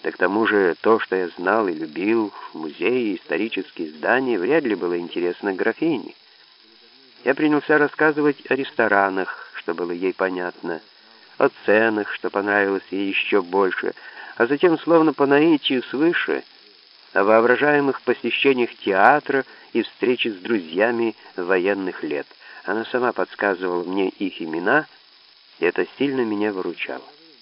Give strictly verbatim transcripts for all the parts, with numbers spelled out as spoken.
Да к тому же то, что я знал и любил, музеи, исторические здания, вряд ли было интересно графине. Я принялся рассказывать о ресторанах, что было ей понятно, о ценах, что понравилось ей еще больше, а затем, словно по наитию свыше, о воображаемых посещениях театра и встрече с друзьями военных лет. Она сама подсказывала мне их имена, и это сильно меня выручало.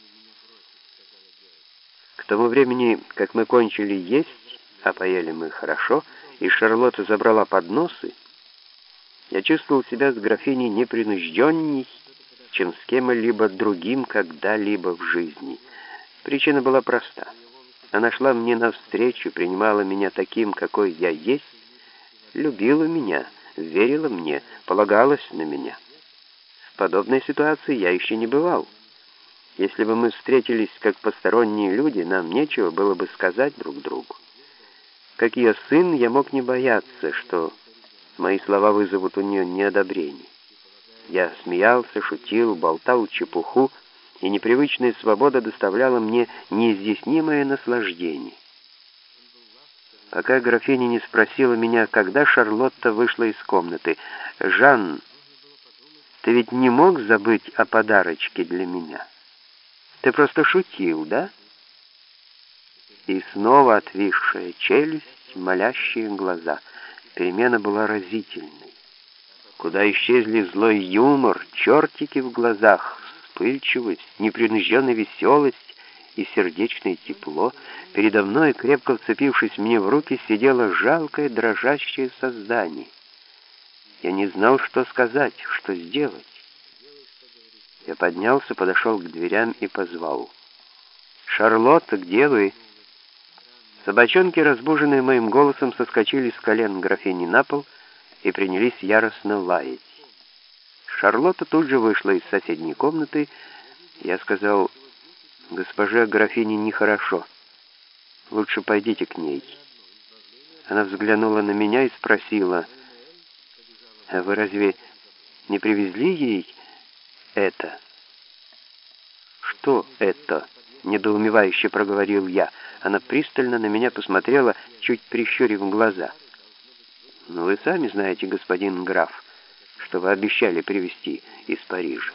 К тому времени, как мы кончили есть, а поели мы хорошо, и Шарлотта забрала подносы, я чувствовал себя с графиней непринужденней, чем с кем-либо другим когда-либо в жизни. Причина была проста. Она шла мне навстречу, принимала меня таким, какой я есть, любила меня, верила мне, полагалась на меня. В подобной ситуации я еще не бывал. Если бы мы встретились как посторонние люди, нам нечего было бы сказать друг другу. Как ее сын, я мог не бояться, что мои слова вызовут у нее неодобрение. Я смеялся, шутил, болтал чепуху, и непривычная свобода доставляла мне неизъяснимое наслаждение. Пока графиня не спросила меня, когда Шарлотта вышла из комнаты: «Жан, ты ведь не мог забыть о подарочке для меня? Ты просто шутил, да?» И снова отвисшая челюсть, молящие глаза. Перемена была разительной. Куда исчезли злой юмор, чертики в глазах, вспыльчивость, непринужденная веселость и сердечное тепло. Передо мной, крепко вцепившись мне в руки, сидело жалкое, дрожащее создание. Я не знал, что сказать, что сделать. Я поднялся, подошел к дверям и позвал: «Шарлотта, где вы?» Собачонки, разбуженные моим голосом, соскочили с колен графини на пол и принялись яростно лаять. Шарлотта тут же вышла из соседней комнаты. Я сказал: «Госпоже графине нехорошо. Лучше пойдите к ней». Она взглянула на меня и спросила: «А вы разве не привезли ей это?» «Что это?» — недоумевающе проговорил я. Она пристально на меня посмотрела, чуть прищурив глаза. «Ну, вы сами знаете, господин граф, что вы обещали привезти из Парижа».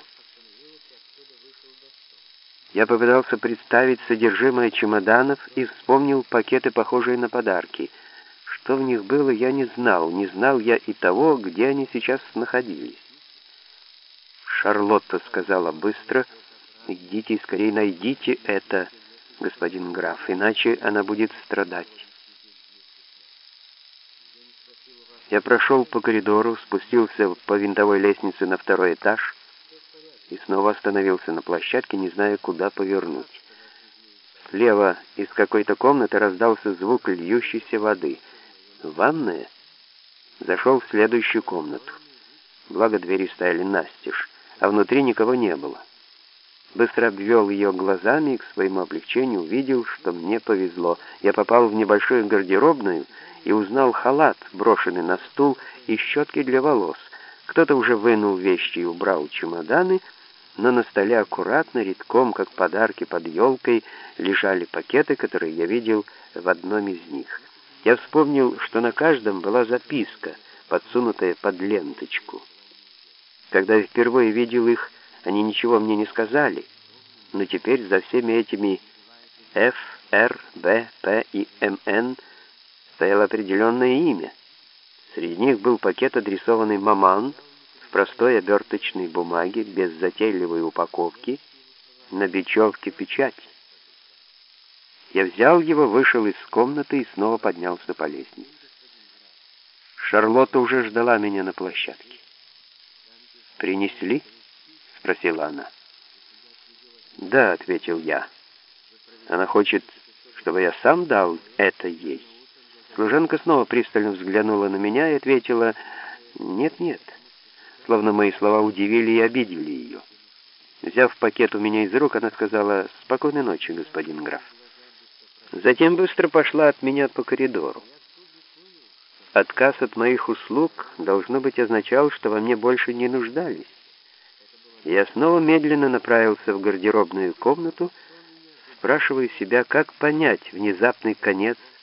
Я попытался представить содержимое чемоданов и вспомнил пакеты, похожие на подарки. Что в них было, я не знал. Не знал я и того, где они сейчас находились. «Шарлотта», — сказала быстро, — «идите и скорее найдите это, господин граф, иначе она будет страдать». Я прошел по коридору, спустился по винтовой лестнице на второй этаж и снова остановился на площадке, не зная, куда повернуть. Слева из какой-то комнаты раздался звук льющейся воды. «Ванная?» Зашел в следующую комнату. Благо, двери стояли настежь, а внутри никого не было. Быстро обвел ее глазами и к своему облегчению увидел, что мне повезло. Я попал в небольшую гардеробную и узнал халат, брошенный на стул, и щетки для волос. Кто-то уже вынул вещи и убрал чемоданы, но на столе аккуратно, редком, как подарки под елкой, лежали пакеты, которые я видел в одном из них. Я вспомнил, что на каждом была записка, подсунутая под ленточку. Когда я впервые видел их, они ничего мне не сказали, но теперь за всеми этими Ф, Р, Б, П и М Н стояло определенное имя. Среди них был пакет, адресованный «Маман», в простой оберточной бумаге, без затейливой упаковки, на бечевке печать. Я взял его, вышел из комнаты и снова поднялся по лестнице. Шарлотта уже ждала меня на площадке. «Принесли?» — спросила она. «Да», — ответил я. «Она хочет, чтобы я сам дал это ей». Служанка снова пристально взглянула на меня и ответила: «Нет-нет», словно мои слова удивили и обидели ее. Взяв пакет у меня из рук, она сказала: «Спокойной ночи, господин граф». Затем быстро пошла от меня по коридору. Отказ от моих услуг, должно быть, означал, что во мне больше не нуждались. Я снова медленно направился в гардеробную комнату, спрашиваю себя, как понять внезапный конец